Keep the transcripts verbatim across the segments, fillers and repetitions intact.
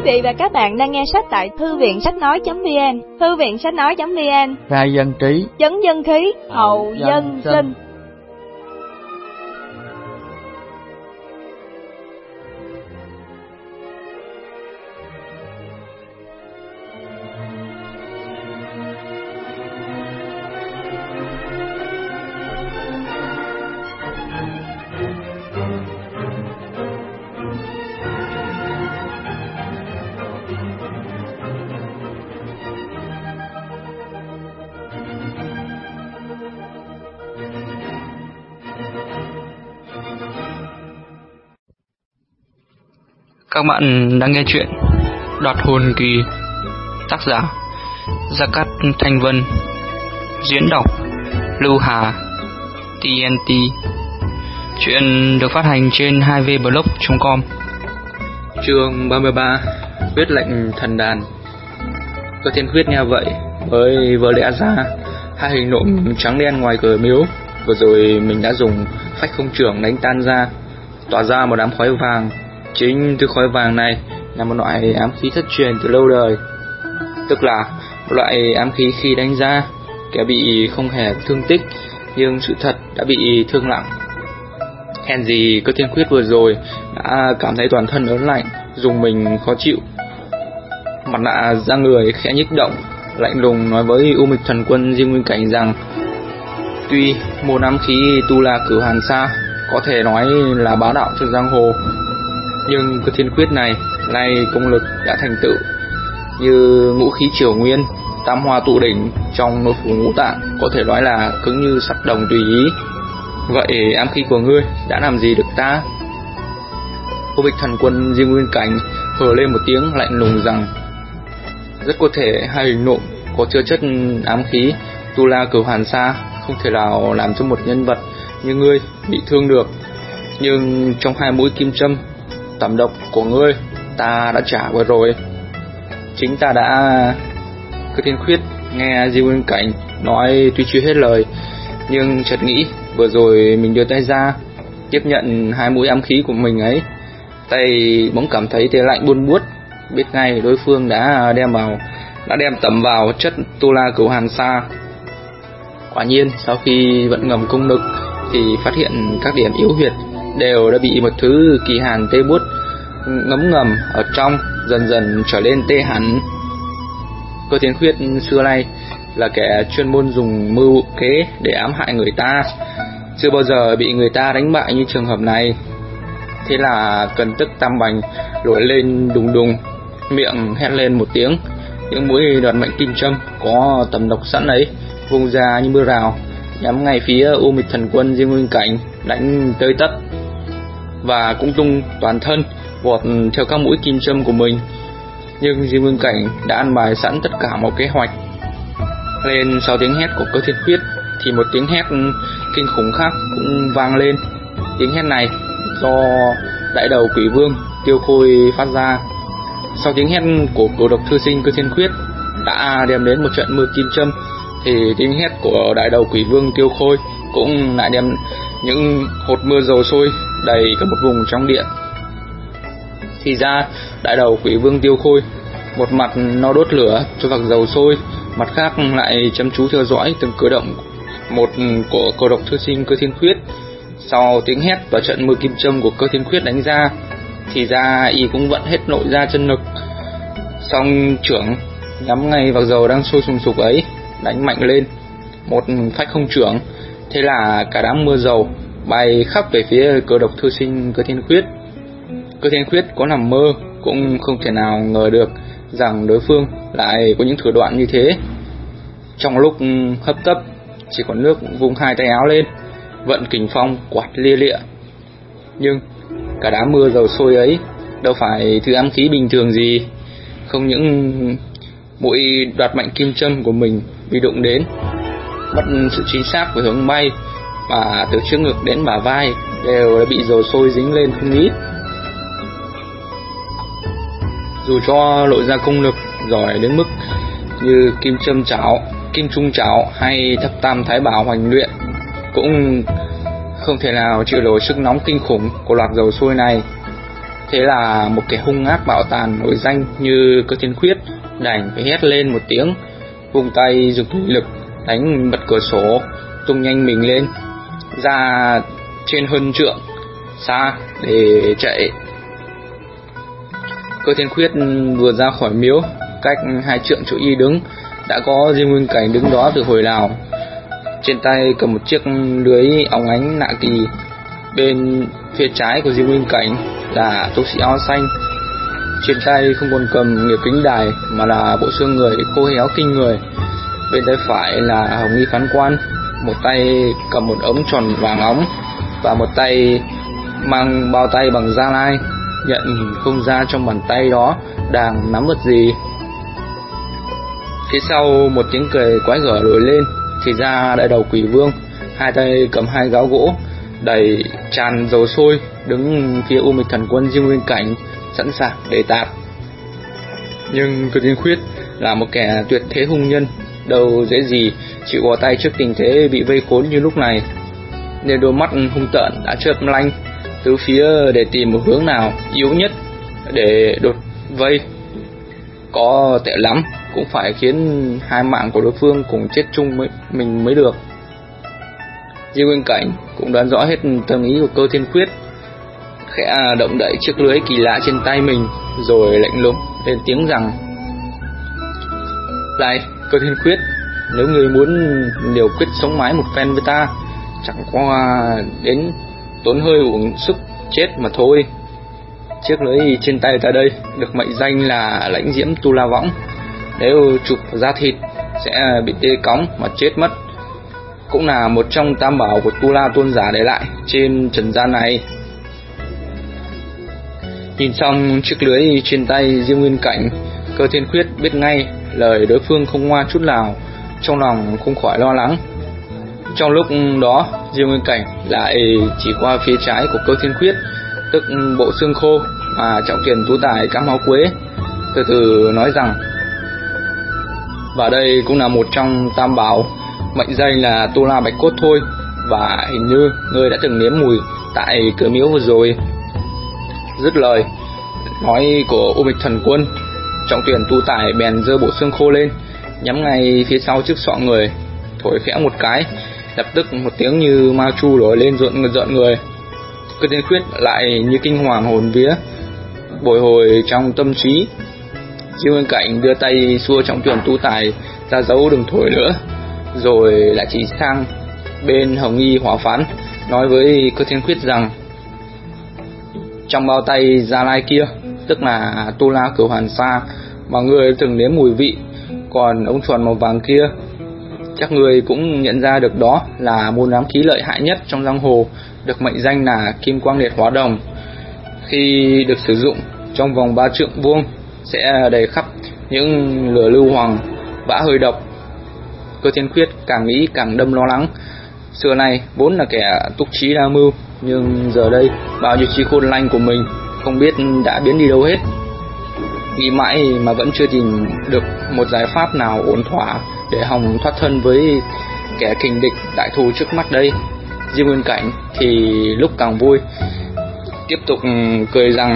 vị và các bạn đang nghe sách tại thư viện sách nói.vn, thư viện sách nói.vn. Ra dân trí, Chấn dân khí, hậu dân sinh. Các bạn đang nghe chuyện Đoạt hồn kỳ, tác giả Gia Cát Thanh Vân, diễn đọc Lưu Hà, tê en tê. Chuyện được phát hành trên hai v blog chấm com. Chương ba mươi ba, Huyết lệnh thần đàn. Cơ Thiên Khuyết nghe vậy mới vỡ lẽ ra hai hình nộm trắng đen ngoài cửa miếu vừa rồi mình đã dùng phách không trưởng đánh tan ra, tỏa ra một đám khói vàng. Chính thứ khói vàng này là một loại ám khí thất truyền từ lâu đời, tức là một loại ám khí khi đánh ra kẻ bị không hề thương tích, nhưng sự thật đã bị thương nặng. Hèn gì Cơ Thiên Khuyết vừa rồi đã cảm thấy toàn thân ớn lạnh, dùng mình khó chịu. Mặt nạ da người khẽ nhích động, lạnh lùng nói với U Mịch Thần Quân Diêm Nguyên Cảnh rằng tuy một ám khí tu la cửu hàn sa có thể nói là bá đạo trên giang hồ, nhưng Cơ Thiên Khuyết này nay công lực đã thành tựu, như ngũ khí triều nguyên, tam hoa tụ đỉnh trong nội phủ ngũ tạng, có thể nói là cứng như sắt đồng tùy ý. Vậy ám khí của ngươi đã làm gì được ta? U Mịch Thần Quân Diêm Nguyên Cảnh hừ lên một tiếng lạnh lùng rằng rất có thể hai hình nộm có chứa chất ám khí tu la cửu hàn sa không thể nào làm cho một nhân vật như ngươi bị thương được, nhưng trong hai mũi kim châm tẩm độc của ngươi ta đã trả vừa rồi. Chính ta đã... Cơ Thiên Khuyết nghe Diêm Nguyên Cảnh nói tuy chưa hết lời, nhưng chợt nghĩ vừa rồi mình đưa tay ra tiếp nhận hai mũi ám khí của mình ấy, tay bỗng cảm thấy tê lạnh buốt buốt, biết ngay đối phương đã đem vào đã đem tẩm vào chất tu la cửu hàn sa. Quả nhiên sau khi vận ngầm công lực thì phát hiện các điểm yếu huyệt đều đã bị một thứ kỳ hàn tê buốt ngấm ngầm ở trong dần dần trở lên tê hẳn. Cơ Thiên Khuyết xưa nay là kẻ chuyên môn dùng mưu kế để ám hại người ta, chưa bao giờ bị người ta đánh bại như trường hợp này. Thế là cần tức tam bành nổi lên đùng đùng, miệng hét lên một tiếng, những mũi đoạt mệnh kim châm có tầm độc sẵn ấy vung ra như mưa rào, nhắm ngay phía U Mịch Thần Quân Diêm Nguyên Cảnh đánh tới tấp, và cũng tung toàn thân vọt theo các mũi kim châm của mình. Nhưng Diêm Nguyên Cảnh đã ăn bài sẵn tất cả mọi kế hoạch. Lên sau tiếng hét của Cơ Thiên Khuyết thì một tiếng hét kinh khủng khác cũng vang lên. Tiếng hét này do đại đầu quỷ vương Tiêu Khôi phát ra. Sau tiếng hét của cổ độc thư sinh Cơ Thiên Khuyết đã đem đến một trận mưa kim châm, thì tiếng hét của đại đầu quỷ vương Tiêu Khôi cũng lại đem những hột mưa dầu sôi đầy cả một vùng trong điện. Thì ra đại đầu quỷ vương Tiêu Khôi một mặt nó đốt lửa cho vạc dầu sôi, mặt khác lại chăm chú theo dõi từng cử động một của cổ độc thư sinh Cơ Thiên Khuyết. Sau tiếng hét và trận mưa kim châm của Cơ Thiên Khuyết đánh ra, thì ra y cũng vận hết nội ra chân lực, song trưởng nhắm ngay vạc dầu đang sôi sùng sục ấy đánh mạnh lên một phách không trưởng. Thế là cả đám mưa dầu bay khắp về phía cổ độc thư sinh Cơ Thiên Khuyết. Cơ Thiên Khuyết có nằm mơ cũng không thể nào ngờ được rằng đối phương lại có những thủ đoạn như thế. Trong lúc hấp tấp, chỉ còn nước vung hai tay áo lên, vận kình phong quạt lia lịa. Nhưng cả đám mưa dầu sôi ấy đâu phải thứ ám khí bình thường gì. Không những mũi đoạt mạnh kim châm của mình bị đụng đến mất sự chính xác về hướng bay, mà từ trước ngực đến bả vai đều đã bị dầu sôi dính lên không ít. Dù cho lộ ra công lực giỏi đến mức như kim châm chảo, kim trung chảo hay thập tam thái bảo hoành luyện, cũng không thể nào chịu nổi sức nóng kinh khủng của loạt dầu sôi này. Thế là một kẻ hung ác bạo tàn nổi danh như Cơ Thiên Khuyết đành phải hét lên một tiếng, vung tay dùng lực đánh bật cửa sổ, tung nhanh mình lên ra trên hơn trượng xa để chạy. Cơ Thiên Khuyết vừa ra khỏi miếu, cách hai trượng chỗ y đứng đã có Diêm Nguyên Cảnh đứng đó từ hồi nào. Trên tay cầm một chiếc lưới óng ánh lạ kỳ. Bên phía trái của Diêm Nguyên Cảnh là tu sĩ áo xanh, trên tay không còn cầm nghiệp kính đài mà là bộ xương người khô héo kinh người. Bên tay phải là Hồng Y Phán Quan, một tay cầm một ống tròn vàng óng và một tay mang bao tay bằng da lai, nhận không ra trong bàn tay đó đang nắm vật gì. Phía sau một tiếng cười quái gở nổi lên, thì ra đại đầu Quỷ Vương, hai tay cầm hai gáo gỗ đầy tràn dầu sôi, đứng phía U Mịch Thần Quân Diêm Nguyên Cảnh sẵn sàng để tạt. Nhưng Cơ Thiên Khuyết là một kẻ tuyệt thế hung nhân, đâu dễ gì chịu bỏ tay trước tình thế bị vây khốn như lúc này, nên đôi mắt hung tợn đã chớp lanh tứ phía để tìm một hướng nào yếu nhất để đột vây. Có tệ lắm cũng phải khiến hai mạng của đối phương cùng chết chung mới, mình mới được. Diêm Nguyên Cảnh cũng đoán rõ hết tâm ý của Cơ Thiên Khuyết, khẽ động đậy chiếc lưới kỳ lạ trên tay mình, rồi lạnh lùng lên tiếng rằng: "Này Cơ Thiên Khuyết, nếu người muốn liều quyết sống mái một phen với ta, chẳng qua đến tốn hơi uổng sức chết mà thôi. Chiếc lưới trên tay ta đây được mệnh danh là Lãnh Diễm Tu La Võng, nếu chụp da thịt sẽ bị tê cóng mà chết mất, cũng là một trong tam bảo của Tu La tôn giả để lại trên trần gian này." Nhìn xong chiếc lưới trên tay Diêm Nguyên Cảnh, Cơ Thiên Khuyết biết ngay lời đối phương không ngoa chút nào, trong lòng không khỏi lo lắng. Trong lúc đó, Diêm Nguyên Cảnh lại chỉ qua phía trái của Cơ Thiên Khuyết, tức bộ xương khô mà Trọng Tiền Tú Tài cắm máu quế, từ từ nói rằng: "Và đây cũng là một trong tam bảo, mệnh danh là Tu La Bạch Cốt thôi, và hình như ngươi đã từng nếm mùi tại cửa miếu vừa rồi." Dứt lời nói của U Mịch Thần Quân, Trọng Tuyển Tu Tài bèn giơ bộ xương khô lên, nhắm ngay phía sau trước sọ người, thổi khẽ một cái, lập tức một tiếng như ma chu nổi lên rợn rợn người. Cơ Thiên Khuyết lại như kinh hoàng hồn vía, bồi hồi trong tâm trí. Diêm Nguyên Cảnh đưa tay xua Trọng Tuyển Tu Tài ra dấu đừng thổi nữa, rồi lại chỉ sang bên Hồng Y Hỏa Phán, nói với Cơ Thiên Khuyết rằng: "Trong bao tay Gia Lai kia, tức là Tu La Cửu Hoàn Sa mà người từng nếm mùi vị, còn ống tròn màu vàng kia, chắc người cũng nhận ra được đó là môn ám khí lợi hại nhất trong giang hồ, được mệnh danh là Kim Quang Liệt Hóa Đồng. Khi được sử dụng trong vòng ba trượng vuông sẽ đầy khắp những lửa lưu hoàng, vã hơi độc." Cơ Thiên Khuyết càng nghĩ càng đâm lo lắng. Xưa nay vốn là kẻ túc trí đa mưu, nhưng giờ đây bao nhiêu trí khôn lanh của mình không biết đã biến đi đâu hết. Nghĩ mãi mà vẫn chưa tìm được một giải pháp nào ổn thỏa để hòng thoát thân với kẻ kình địch đại thù trước mắt đây. Diêm Nguyên Cảnh thì lúc càng vui, tiếp tục cười rằng: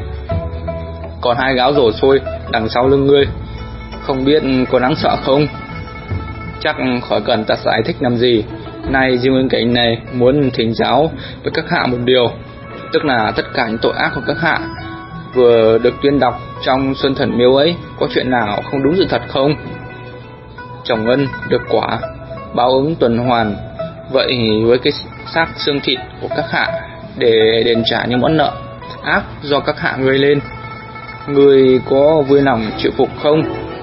"Còn hai gáo rổ sôi đằng sau lưng ngươi, không biết có đáng sợ không? Chắc khỏi cần ta giải thích làm gì. Nay Diêm Nguyên Cảnh này muốn thỉnh giáo với các hạ một điều, tức là tất cả những tội ác của các hạ vừa được tuyên đọc trong Xuân Thần Miếu ấy, có chuyện nào không đúng sự thật không? Trồng ân được quả, báo ứng tuần hoàn. Vậy với cái xác xương thịt của các hạ để đền trả những món nợ ác do các hạ gây lên, người có vui lòng chịu phục không?"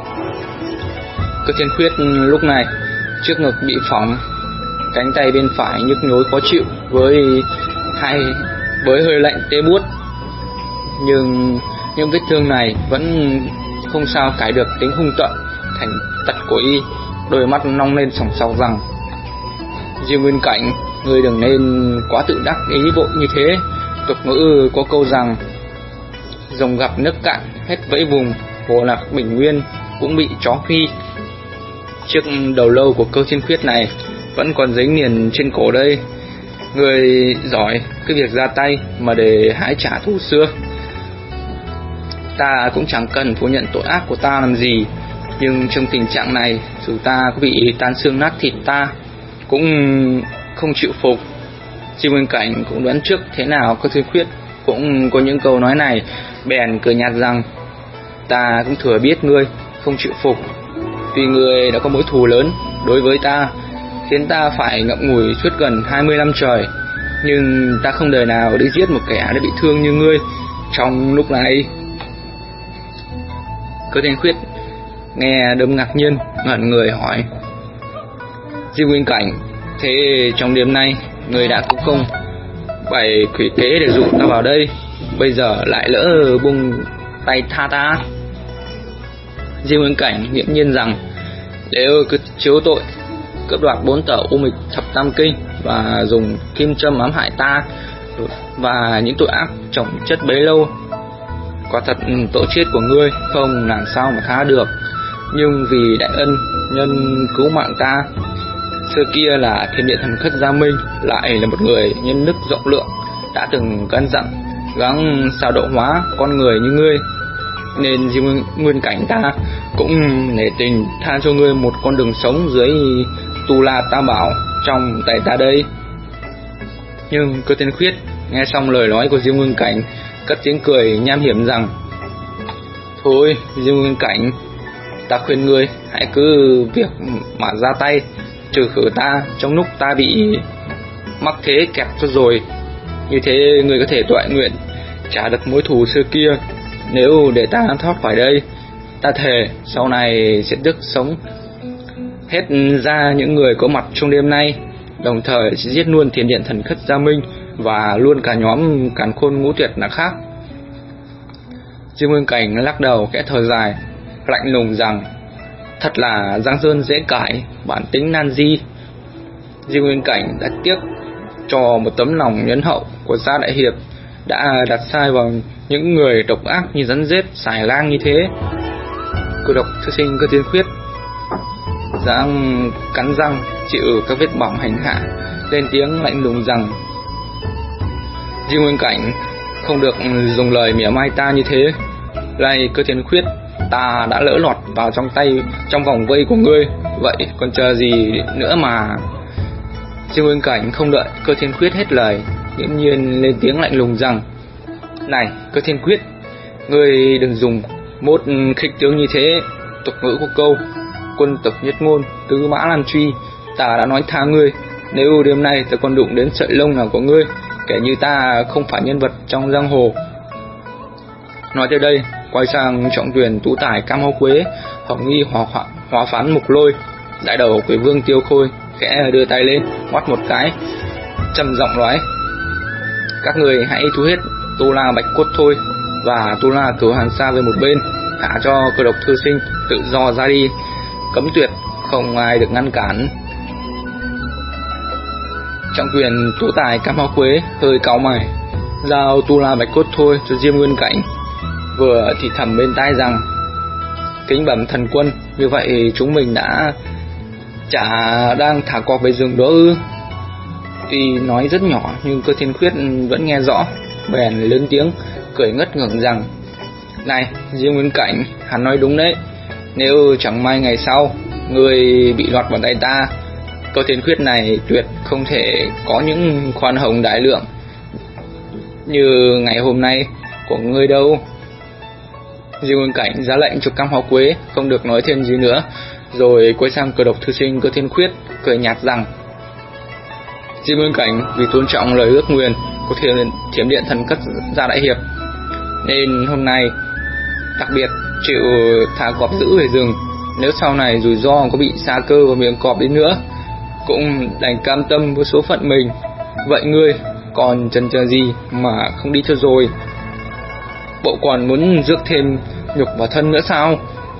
Cơ Thiên Khuyết lúc này trước ngực bị phỏng, cánh tay bên phải nhức nhối khó chịu với hai với hơi lạnh tê buốt, nhưng những vết thương này vẫn không sao cải được tính hung tợn thành tật của y. Đôi mắt long lên sòng sọc rằng: "Diêm Nguyên Cảnh, ngươi đừng nên quá tự đắc ý vội như thế. Tục ngữ có câu rằng rồng gặp nước cạn hết vẫy vùng, hồ lạc bình nguyên cũng bị chó phi." Chiếc đầu lâu của Cơ Thiên Khuyết này vẫn còn dính liền trên cổ đây. Người giỏi cái việc ra tay mà để hái trả thù xưa. Ta cũng chẳng cần phủ nhận tội ác của ta làm gì, nhưng trong tình trạng này, dù ta có bị tan xương nát thịt, ta cũng không chịu phục. Diêu Nguyên Cảnh cũng đoán trước thế nào Cơ Thiên Khuyết cũng có những câu nói này, bèn cười nhạt rằng: ta cũng thừa biết ngươi không chịu phục, vì ngươi đã có mối thù lớn đối với ta, khiến ta phải ngậm ngùi suốt gần hai mươi năm trời. Nhưng ta không đời nào đi giết một kẻ đã bị thương như ngươi trong lúc này. Cơ Thiên Khuyết nghe đâm ngạc nhiên, ngẩn người hỏi: Diêu Nguyên Cảnh, thế trong đêm nay người đã có công bày quỷ kế để dụ ta vào đây, bây giờ lại lỡ buông tay tha ta? Diêu Nguyên Cảnh nghiễm nhiên rằng: nếu cứ chiếu tội cướp đoạt bốn tờ U Mịch Thập Tam Kinh và dùng kim châm ám hại ta và những tội ác chồng chất bấy lâu, quả thật tội chết của ngươi không làm sao mà tha được. Nhưng vì đại ân nhân cứu mạng ta, xưa kia là Thiên Điện Thần Khất Gia Minh lại là một người nhân đức rộng lượng, đã từng căn dặn gắng sao độ hóa con người như ngươi, nên Diêu Nguyên Cảnh ta cũng nể tình tha cho ngươi một con đường sống dưới Tu La Tam Bảo trong tay ta đây. Nhưng Cơ Thiên Khuyết nghe xong lời nói của Diêu Nguyên Cảnh, cất tiếng cười nham hiểm rằng: thôi Diêu Nguyên Cảnh, ta khuyên ngươi hãy cứ việc mà ra tay trừ khử ta trong lúc ta bị mắc thế kẹp cho rồi. Như thế ngươi có thể toại nguyện trả được mối thù xưa kia. Nếu để ta thoát khỏi đây, ta thề sau này sẽ tức sống hết ra những người có mặt trong đêm nay, đồng thời sẽ giết luôn Thiên Điện Thần Khất Gia Minh và luôn cả nhóm Càn Khôn Ngũ Tuyệt là khác. Diêu Nguyên Cảnh lắc đầu khẽ thở dài, lạnh lùng rằng: thật là giang sơn dễ cãi, bản tính nan di. Diêu Nguyên Cảnh đã tiếc cho một tấm lòng nhân hậu của Gia Đại Hiệp, đã đặt sai vào những người độc ác như rắn rết xài lang như thế. Cô độc thư sinh Cơ Thiên Khuyết dáng cắn răng chịu các vết bỏng hành hạ, lên tiếng lạnh lùng rằng: Diêu Nguyên Cảnh, không được dùng lời mỉa mai ta như thế. Này Cơ Thiên Khuyết, ta đã lỡ lọt vào trong tay trong vòng vây của ngươi, vậy còn chờ gì nữa mà. Diêu Nguyên Cảnh không đợi Cơ Thiên Khuyết hết lời, nghiễm nhiên lên tiếng lạnh lùng rằng: này Cơ Thiên Khuyết, ngươi đừng dùng mốt khích tướng như thế. Tục ngữ có câu quân tộc nhất ngôn, tứ mã nan truy. Ta đã nói tha ngươi, nếu đêm nay ta còn đụng đến sợi lông nào của ngươi, kể như ta không phải nhân vật trong giang hồ. Nói tới đây, quay sang Trọng Tuyền, Tú Tài, Cam Hao Quế, Hồng Nghi, Hòa, Hòa, Hóa Phán, Mục Lôi. Đại đầu Quỷ Vương Tiêu Khôi khẽ đưa tay lên ngoắt một cái, trầm giọng nói: các người hãy thu hết Tu La Bạch Cốt thôi, và Tu La Cửu Hàn Sa về một bên, thả cho Cơ Độc thư sinh tự do ra đi, cấm tuyệt không ai được ngăn cản. Trọng Tuyền, Tú Tài, Cam Hao Quế hơi cau mày, giao Tu La Bạch Cốt thôi cho Diêm Nguyên Cảnh, vừa thì thầm bên tai rằng: kính bẩm thần quân, như vậy chúng mình đã chả đang thả cọp về rừng đó ư? Tuy nói rất nhỏ nhưng Cơ Thiên Khuyết vẫn nghe rõ, bèn lớn tiếng cười ngất ngưởng rằng: này Diêm Nguyên Cảnh, hắn nói đúng đấy. Nếu chẳng may ngày sau người bị lọt vào tay ta, Cơ Thiên Khuyết này tuyệt không thể có những khoan hồng đại lượng như ngày hôm nay của ngươi đâu. Diêm Nguyên Cảnh ra lệnh cho Cam Hao Quế không được nói thêm gì nữa, rồi quay sang Cơ Độc thư sinh Cơ Thiên Khuyết cười nhạt rằng: Diêm Nguyên Cảnh vì tôn trọng lời ước nguyền của Thiểm Điện Thần Khất Gia Đại Hiệp, nên hôm nay đặc biệt chịu thả cọp giữ về rừng. Nếu sau này rủi ro có bị sa cơ vào miệng cọp đi nữa, cũng đành cam tâm với số phận mình. Vậy ngươi còn chần chờ gì mà không đi cho rồi? Bộ còn muốn rước thêm nhục vào thân nữa sao?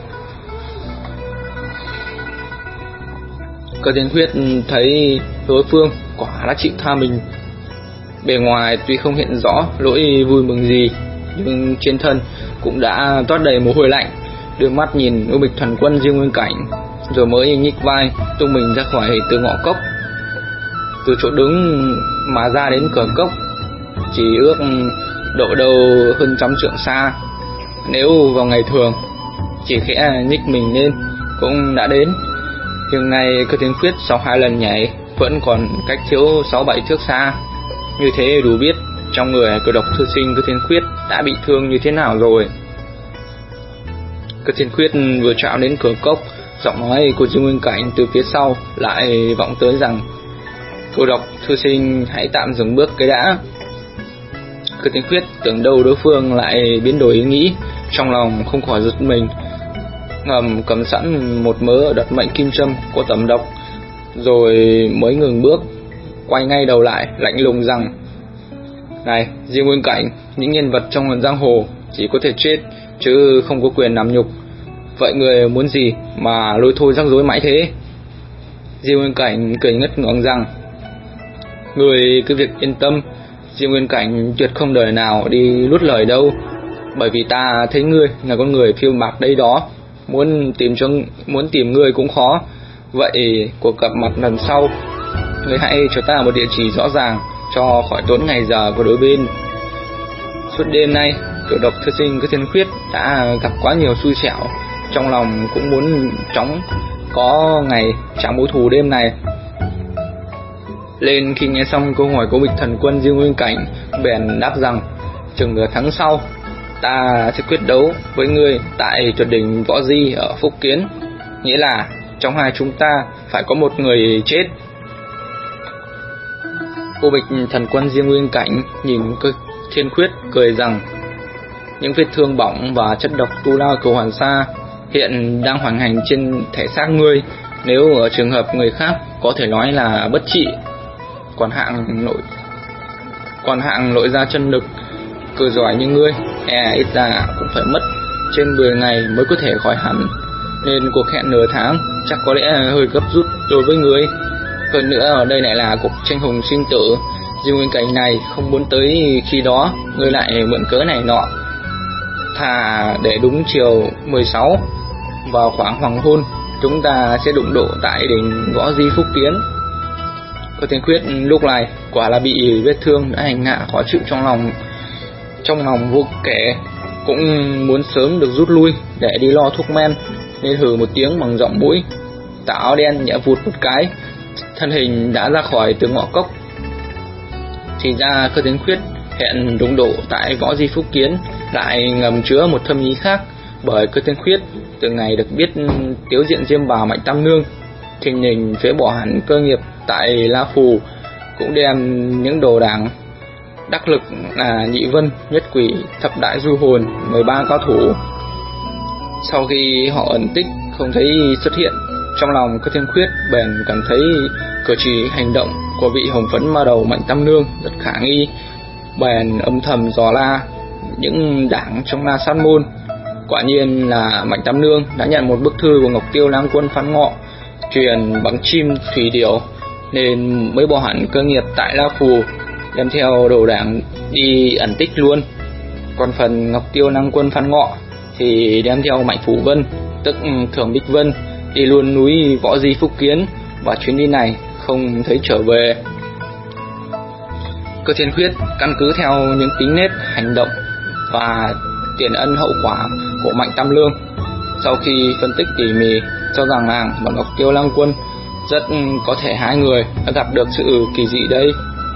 Cơ Thiên Khuyết thấy đối phương quả đã chịu tha mình. Bề ngoài tuy không hiện rõ lỗi vui mừng gì, nhưng trên thân cũng đã toát đầy mồ hôi lạnh, đưa mắt nhìn U Mịch Thần Quân Diêm Nguyên Cảnh, rồi mới nhích vai tung mình ra khỏi từ ngõ cốc. Từ chỗ đứng mà ra đến cửa cốc chỉ ước độ đầu hơn trăm trượng xa. Nếu vào ngày thường chỉ khẽ nhích mình lên cũng đã đến, nhưng nay Cơ Thiên Khuyết sau hai lần nhảy vẫn còn cách thiếu sáu bảy thước xa. Như thế đủ biết trong người của độc thư sinh Cơ Thiên Khuyết đã bị thương như thế nào rồi. Cơ Thiên Khuyết vừa chạm đến cửa cốc, giọng nói của Diêu Nguyên Cảnh từ phía sau lại vọng tới rằng: "Cô độc thư sinh hãy tạm dừng bước cái đã." Cơ Thiên Khuyết tưởng đâu đối phương lại biến đổi ý nghĩ, trong lòng không khỏi giật mình, ngầm cầm sẵn một mớ đợt mệnh kim châm của tẩm độc, rồi mới ngừng bước, quay ngay đầu lại lạnh lùng rằng: "Này Diêu Nguyên Cảnh, những nhân vật trong hồn giang hồ chỉ có thể chết chứ không có quyền làm nhục. Vậy người muốn gì mà lôi thôi rắc rối mãi thế?" Diêu Nguyên Cảnh cười ngất ngưỡng rằng: "Người cứ việc yên tâm, Diêu Nguyên Cảnh tuyệt không đời nào đi lút lời đâu. Bởi vì ta thấy ngươi là con người phiêu bạc đây đó, muốn tìm cho muốn tìm ngươi cũng khó. Vậy cuộc gặp mặt lần sau, ngươi hãy cho ta một địa chỉ rõ ràng, cho khỏi tốn ngày giờ của đối bên." Suốt đêm nay, tiểu độc thư sinh Cơ Thiên Khuyết đã gặp quá nhiều xui xẻo, trong lòng cũng muốn chóng có ngày trả mối thù đêm này. Lên khi nghe xong câu hỏi của Bịch Thần Quân Diêu Nguyên Cảnh, bèn đáp rằng: "Chừng nửa tháng sau, ta sẽ quyết đấu với ngươi tại tuyệt đỉnh Võ Di ở Phúc Kiến, nghĩa là trong hai chúng ta phải có một người chết." Cô Bịch Thần Quân Diêu Nguyên Cảnh nhìn Cơ Thiên Khuyết cười rằng: "Những vết thương bỏng và chất độc tu la cầu hoàn sa hiện đang hoành hành trên thể xác ngươi, nếu ở trường hợp người khác có thể nói là bất trị. Còn hạng nội còn hạng nội ra chân lực cờ giỏi như ngươi, e ít ra cũng phải mất trên mười ngày mới có thể khỏi hẳn, nên cuộc hẹn nửa tháng chắc có lẽ hơi gấp rút đối với ngươi. Hơn nữa ở đây lại là cuộc tranh hùng sinh tử, Diêu Nguyên Cảnh này không muốn tới khi đó ngươi lại mượn cớ này nọ. Thà để đúng chiều mười sáu vào khoảng hoàng hôn, chúng ta sẽ đụng độ tại đỉnh Võ Di Phúc Kiến." Cơ Thiên Khuyết lúc này quả là bị vết thương đã hành hạ khó chịu trong lòng, trong lòng vô kể, cũng muốn sớm được rút lui để đi lo thuốc men, nên hừ một tiếng bằng giọng mũi, tà áo đen nhẹ vụt một cái, thân hình đã ra khỏi từ ngõ cốc. Thì ra Cơ Thiên Khuyết hẹn đụng độ tại Võ Di Phúc Kiến lại ngầm chứa một thâm ý khác, bởi Cơ Thiên Khuyết từ ngày được biết tiếu diện Diêm Bào Mạnh Tam Nương thình lình phế bỏ hẳn cơ nghiệp tại La Phù, cũng đem những đồ đảng đắc lực là Nhị Vân, Nhất Quỷ, Thập Đại Du Hồn, mười ba cao thủ. Sau khi họ ẩn tích không thấy xuất hiện, trong lòng Cơ Thiên Khuyết bèn cảm thấy cử chỉ hành động của vị hồng phấn ma đầu Mạnh Tam Nương rất khả nghi, bèn âm thầm dò la những đảng trong La Sát môn. Quả nhiên là Mạnh Tam Nương đã nhận một bức thư của Ngọc Tiêu Lang Quân Phan Ngọ truyền bằng chim thủy điểu, nên mới bỏ hẳn cơ nghiệp tại La Phù, đem theo đồ đảng đi ẩn tích luôn. Còn phần Ngọc Tiêu Lang Quân Phan Ngọ thì đem theo Mạnh Phủ Vân, tức Thường Bích Vân, đi luôn núi Võ Di Phúc Kiến, và chuyến đi này không thấy trở về. Cơ Thiên Khuyết căn cứ theo những tính nết hành động và tiền ân hậu quả của Mạnh Tam Lương, sau khi phân tích tỉ mỉ, cho rằng nàng và Ngọc Tiêu Lang Quân rất có thể hai người đã gặp được sự kỳ dị đây.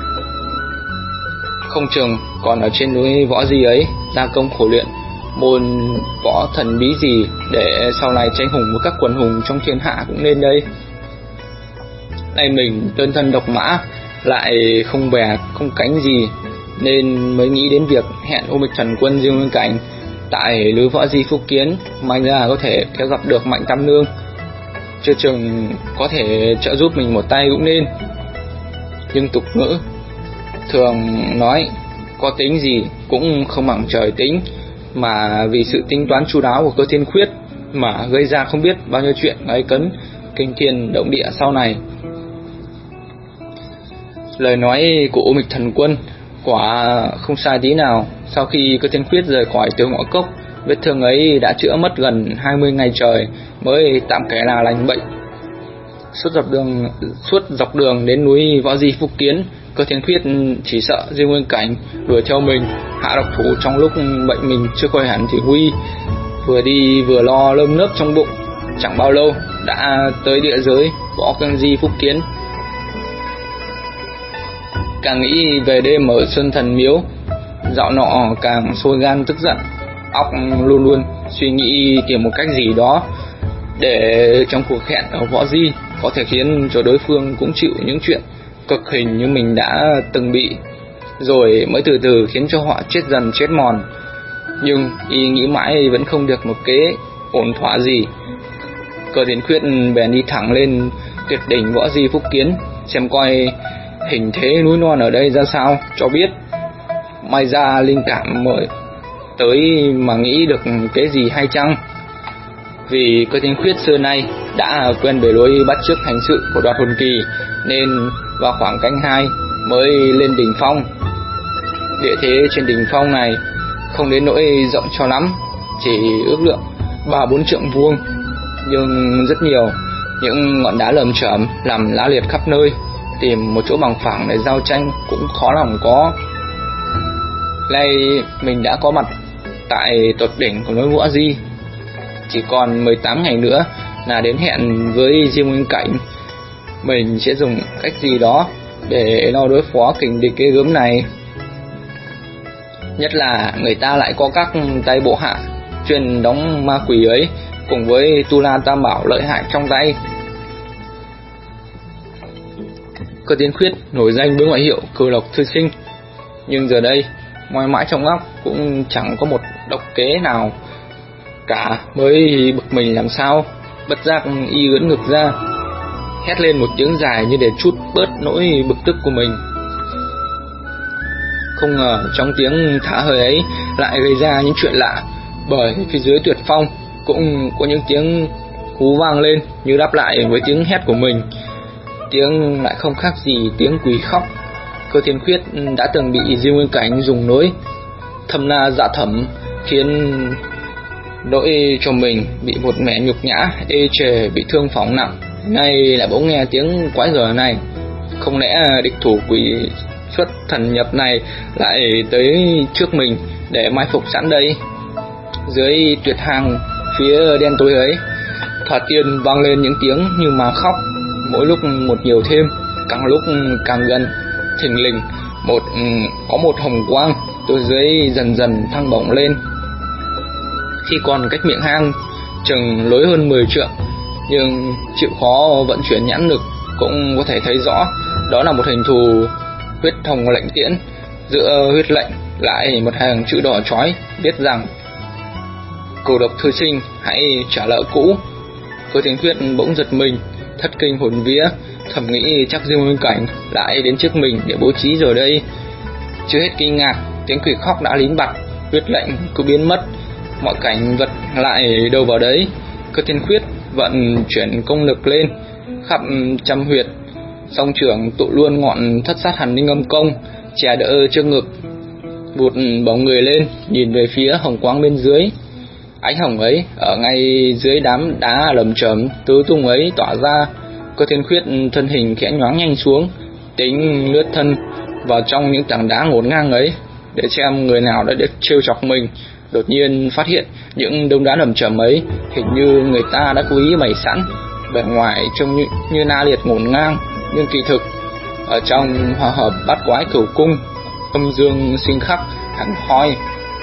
Không chừng còn ở trên núi Võ Di ấy gia công khổ luyện môn võ thần bí gì để sau này tranh hùng với các quần hùng trong thiên hạ cũng nên đây. Nay mình đơn thân độc mã, lại không bè không cánh gì, nên mới nghĩ đến việc hẹn Ô Mịch Thần Quân Diêu Nguyên Cảnh tại núi Võ Di Phúc Kiến, may ra có thể kéo gặp được Mạnh Tam Nương, chưa chừng có thể trợ giúp mình một tay cũng nên. Nhưng tục ngữ thường nói có tính gì cũng không bằng trời tính, mà vì sự tính toán chu đáo của Cơ Thiên Khuyết mà gây ra không biết bao nhiêu chuyện gây cấn kinh thiên động địa sau này. Lời nói của Ô Mịch Thần Quân quả không sai tí nào. Sau khi Cơ Thiên Khuyết rời khỏi Tiểu Ngõ Cốc, vết thương ấy đã chữa mất gần hai mươi ngày trời mới tạm kể là lành bệnh. Suốt dọc đường suốt dọc đường đến núi Võ Di Phúc Kiến, Cơ Thiên Khuyết chỉ sợ Diêm Nguyên Cảnh đuổi theo mình, hạ độc thủ trong lúc bệnh mình chưa khỏi hẳn thì nguy. Vừa đi vừa lo lơm nớp trong bụng, chẳng bao lâu đã tới địa giới Võ Căng Di Phúc Kiến. Càng nghĩ về đêm ở Xuân Thần Miếu, dạo nọ càng sôi gan tức giận, óc luôn luôn suy nghĩ tìm một cách gì đó để trong cuộc hẹn ở Võ Di có thể khiến cho đối phương cũng chịu những chuyện cực hình như mình đã từng bị, rồi mới từ từ khiến cho họ chết dần chết mòn. Nhưng y nghĩ mãi vẫn không được một kế ổn thỏa gì. Cơ Thiên Khuyết bèn đi thẳng lên tuyệt đỉnh Võ Di Phúc Kiến, xem coi hình thế núi non ở đây ra sao cho biết. May ra linh cảm mới tới mà nghĩ được cái gì hay chăng. Vì Cơ Thiên Khuyết xưa nay đã quen bề lối bắt chước hành sự của Đoạt Hồn Kỳ, nên vào khoảng canh hai mới lên đỉnh phong. Địa thế trên đỉnh phong này không đến nỗi rộng cho lắm, chỉ ước lượng ba bốn trượng vuông, nhưng rất nhiều những ngọn đá lởm chởm làm lá liệt khắp nơi, tìm một chỗ bằng phẳng để giao tranh cũng khó lòng có. Nay mình đã có mặt tại tột đỉnh của núi Võ Di, chỉ còn mười tám ngày nữa là đến hẹn với Diêm Nguyên Cảnh. Mình sẽ dùng cách gì đó để lo đối phó kình địch cái gớm này. Nhất là người ta lại có các tay bộ hạ chuyên đóng ma quỷ ấy, cùng với Tu La Tam Bảo lợi hại trong tay. Cơ Thiên Khuyết nổi danh với ngoại hiệu Cửu Độc Thư Sinh, nhưng giờ đây ngoài mãi trong óc cũng chẳng có một độc kế nào cả, mới bực mình làm sao. Bất giác y ưỡn ngực ra, hét lên một tiếng dài như để trút bớt nỗi bực tức của mình. Không ngờ trong tiếng thả hơi ấy lại gây ra những chuyện lạ, bởi phía dưới tuyệt phong cũng có những tiếng hú vang lên như đáp lại với tiếng hét của mình. Tiếng lại không khác gì tiếng quỷ khóc. Cơ Thiên Khuyết đã từng bị Diêm Nguyên Cảnh dùng nỗi thâm na dạ thẩm khiến nỗi cho mình bị một mẻ nhục nhã ê chề, bị thương phỏng nặng. Nay lại bỗng nghe tiếng quái gở này, không lẽ địch thủ quỷ xuất thần nhập này lại tới trước mình để mai phục sẵn đây? Dưới tuyệt hang phía đen tối ấy, thoạt tiên vang lên những tiếng như mà khóc, mỗi lúc một nhiều thêm, càng lúc càng gần. Thình lình một có một hồng quang từ dưới dần dần thăng bổng lên. Khi còn cách miệng hang chừng lối hơn mười trượng, nhưng chịu khó vận chuyển nhãn lực cũng có thể thấy rõ đó là một hình thù huyết hồng lệnh tiễn. Giữa huyết lệnh lại một hàng chữ đỏ chói viết rằng: Cửu Độc Thư Sinh, hãy trả nợ cũ. Cơ Thiên Khuyết bỗng giật mình, thất kinh hồn vía, thầm nghĩ chắc Diêm Nguyên Cảnh lại đến trước mình để bố trí rồi đây. Chưa hết kinh ngạc, tiếng quỷ khóc đã lín bặt, huyết lệnh cứ biến mất, mọi cảnh vật lại đâu vào đấy. Cơ Thiên Khuyết vận chuyển công lực lên khắp trăm huyệt, song trưởng tụ luôn ngọn Thất Sát Hàn Ninh Âm Công, chè đỡ trước ngực, vụt bóng người lên nhìn về phía hồng quang bên dưới. Ánh hồng ấy ở ngay dưới đám đá lởm chởm tứ tung ấy tỏa ra. Cơ Thiên Khuyết thân hình khẽ nhoáng nhanh xuống, tính lướt thân vào trong những tảng đá ngổn ngang ấy để xem người nào đã được trêu chọc mình. Đột nhiên phát hiện những đống đá lởm chởm ấy hình như người ta đã cố ý bày sẵn, bề ngoài trông như, như na liệt ngổn ngang, nhưng kỳ thực ở trong hòa hợp bát quái cửu cung, âm dương sinh khắc hẳn hoi.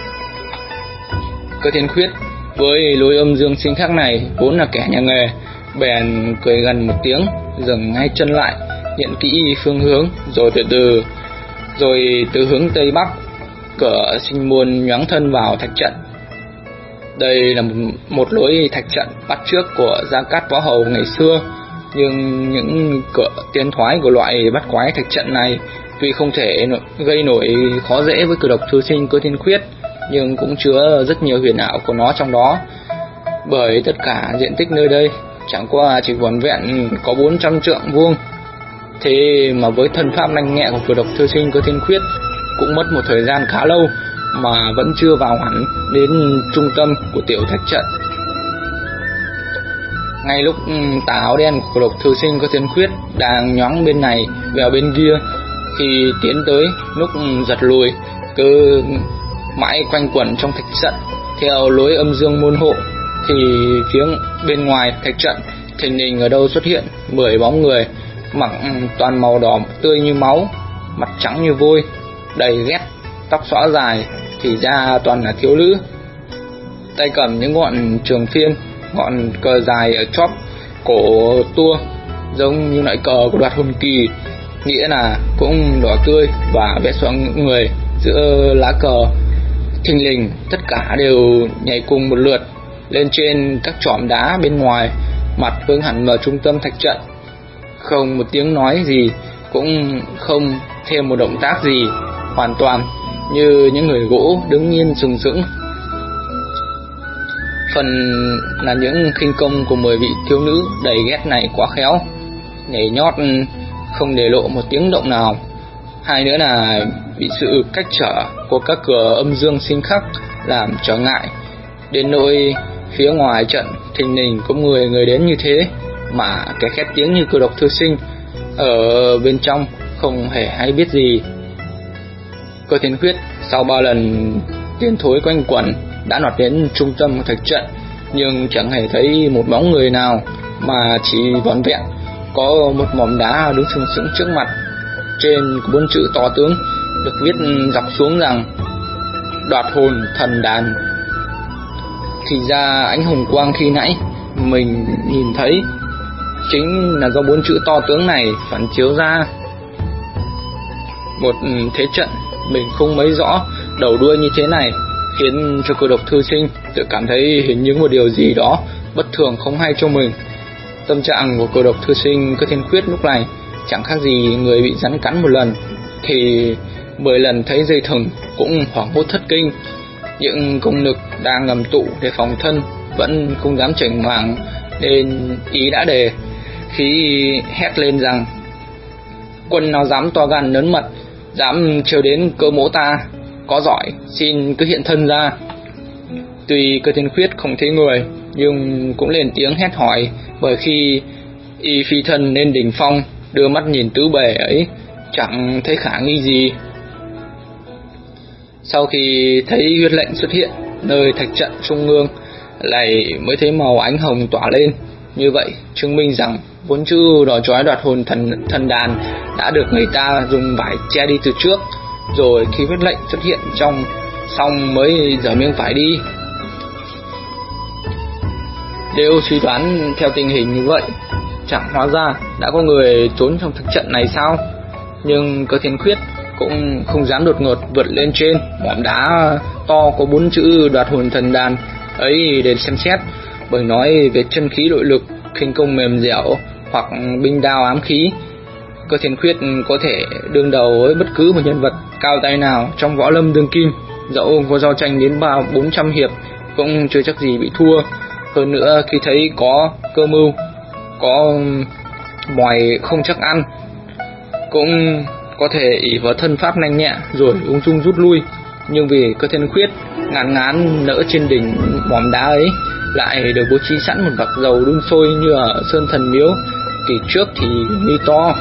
Cơ Thiên Khuyết với lối âm dương sinh khắc này vốn là kẻ nhà nghề, bèn cười gần một tiếng, dừng ngay chân lại, nhận kỹ phương hướng, rồi từ từ rồi từ hướng tây bắc, cửa sinh môn nhoáng thân vào thạch trận. Đây là một, một lối thạch trận bắt chước của Gia Cát Võ Hầu ngày xưa, nhưng những cửa tiến thoái của loại bắt quái thạch trận này tuy không thể gây nổi khó dễ với Cửu Độc Thư Sinh Cơ Thiên Khuyết, nhưng cũng chứa rất nhiều huyền ảo của nó trong đó. Bởi tất cả diện tích nơi đây chẳng qua chỉ vỏn vẹn có bốn trăm trượng vuông, thế mà với thân pháp nhanh nhẹ của Cửu Độc Thư Sinh Cơ Thiên Khuyết cũng mất một thời gian khá lâu mà vẫn chưa vào hẳn đến trung tâm của tiểu thạch trận. Ngay lúc tà áo đen của Cửu Độc Thư Sinh Cơ Thiên Khuyết đang nhoáng bên này vèo bên kia, Khi tiến tới, lúc giật lùi, cứ mãi quanh quẩn trong thạch trận theo lối âm dương môn hộ, thì phía bên ngoài thạch trận thình lình ở đâu xuất hiện mười bóng người mặc toàn màu đỏ tươi như máu, mặt trắng như vôi, đầy ghét, tóc xõa dài, thì ra toàn là thiếu nữ, tay cầm những ngọn trường phiên, ngọn cờ dài ở chóp cổ tua giống như loại cờ của Đoạt Hồn Kỳ, nghĩa là cũng đỏ tươi và vẽ xoa người giữa lá cờ. Thình lình tất cả đều nhảy cùng một lượt lên trên các chòm đá bên ngoài, mặt hướng hẳn vào trung tâm thạch trận, không một tiếng nói gì, cũng không thêm một động tác gì, hoàn toàn như những người gỗ đứng yên sừng sững. Phần là những khinh công của mười vị thiếu nữ đầy ghét này quá khéo, nhảy nhót không để lộ một tiếng động nào. Hai nữa là bị sự cách trở của các cửa âm dương sinh khắc làm trở ngại, đến nỗi phía ngoài trận thình lình có mười người đến như thế mà cái khét tiếng như Cử Độc Thư Sinh ở bên trong không hề hay biết gì. Cơ Thiên Khuyết sau ba lần tiến thối quanh quẩn đã lọt đến trung tâm của thạch trận, nhưng chẳng hề thấy một bóng người nào, mà chỉ vỏn vẹn có một mỏm đá đứng sừng sững trước mặt. Trên có bốn chữ to tướng được viết dọc xuống rằng Đoạt Hồn Thần Đàn. Thì ra ánh hồng quang khi nãy mình nhìn thấy chính là do bốn chữ to tướng này phản chiếu ra. Một thế trận mình không mấy rõ đầu đuôi như thế này khiến cho Cử Độc Thư Sinh tự cảm thấy hình như một điều gì đó bất thường không hay cho mình. Tâm trạng của Cử Độc Thư Sinh Cơ Thiên Khuyết lúc này chẳng khác gì người bị rắn cắn một lần thì mười lần thấy dây thừng cũng hoảng hốt thất kinh. Những công lực đang ngầm tụ để phòng thân vẫn không dám chảnh mảng, nên ý đã đề khi hét lên rằng: quân nào dám to gan lớn mật, dám trêu đến cơ mỗ ta, có giỏi xin cứ hiện thân ra. Tuy Cơ Thiên Khuyết không thấy người, nhưng cũng lên tiếng hét hỏi, bởi khi y phi thân lên đỉnh phong, đưa mắt nhìn tứ bề ấy chẳng thấy khả nghi gì. Sau khi thấy huyết lệnh xuất hiện nơi thạch trận trung ương, lại mới thấy màu ánh hồng tỏa lên, như vậy chứng minh rằng vốn chữ đỏ chói Đoạt Hồn thần thần đàn đã được người ta dùng vải che đi từ trước, rồi khi huyết lệnh xuất hiện trong xong mới dở miếng vải đi. Đều suy đoán theo tình hình như vậy, chẳng hóa ra đã có người trốn trong thực trận này sao? Nhưng Cơ Thiên Khuyết cũng không dám đột ngột vượt lên trên mỏm đá to có bốn chữ Đoạt Hồn Thần Đàn ấy để xem xét, bởi nói về chân khí nội lực, khinh công mềm dẻo hoặc binh đao ám khí, Cơ Thiên Khuyết có thể đương đầu với bất cứ một nhân vật cao tay nào trong võ lâm đương kim, dẫu có giao tranh đến ba bốn trăm hiệp cũng chưa chắc gì bị thua. Hơn nữa, khi thấy có cơ mưu, có mòi không chắc ăn, cũng có thể ỷ vào thân pháp nhanh nhẹ rồi ung dung rút lui. Nhưng vì Cơ Thiên Khuyết ngán ngán nỡ trên đỉnh mỏm đá ấy lại được bố trí sẵn một vạc dầu đun sôi như ở Sơn Thần Miếu kỳ trước thì mi to.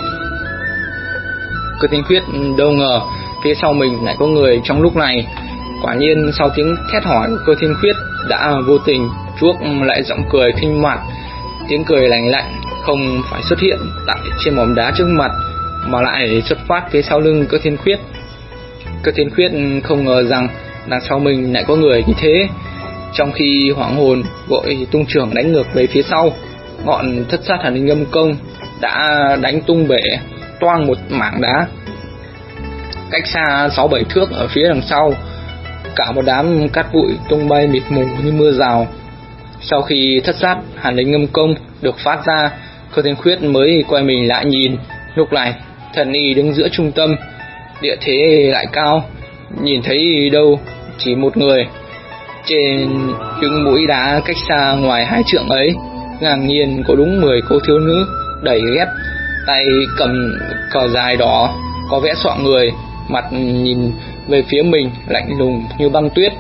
Cơ Thiên Khuyết đâu ngờ phía sau mình lại có người trong lúc này. Quả nhiên sau tiếng thét hỏi của Cơ Thiên Khuyết đã vô tình chuốc lại giọng cười khinh mặt. Tiếng cười lạnh lạnh không phải xuất hiện tại trên mỏm đá trước mặt, mà lại xuất phát phía sau lưng Cơ Thiên Khuyết. Cơ Thiên Khuyết không ngờ rằng đằng sau mình lại có người như thế. Trong khi hoảng hồn vội tung trưởng đánh ngược về phía sau, ngọn Thất Sát Hàn Linh Âm Công đã đánh tung bể toang một mảng đá cách xa sáu bảy thước ở phía đằng sau. Cả một đám cát bụi tung bay mịt mù như mưa rào. Sau khi Thất Sát Hàn Linh Âm Công được phát ra, Cơ Thiên Khuyết mới quay mình lại nhìn. Lúc này thần y đứng giữa trung tâm, địa thế lại cao, nhìn thấy đâu chỉ một người. Trên những mũi đá cách xa ngoài hai trượng ấy, ngang nhiên có đúng mười cô thiếu nữ đầy ghét, tay cầm cờ dài đỏ có vẽ xọa người, mặt nhìn về phía mình lạnh lùng như băng tuyết.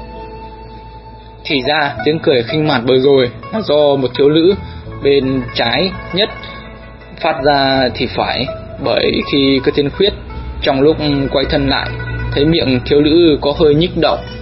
Thì ra tiếng cười khinh mặt vừa rồi là do một thiếu nữ bên trái nhất phát ra thì phải, bởi khi Cơ Thiên Khuyết Trong lúc quay thân lại, thấy miệng thiếu nữ có hơi nhích động,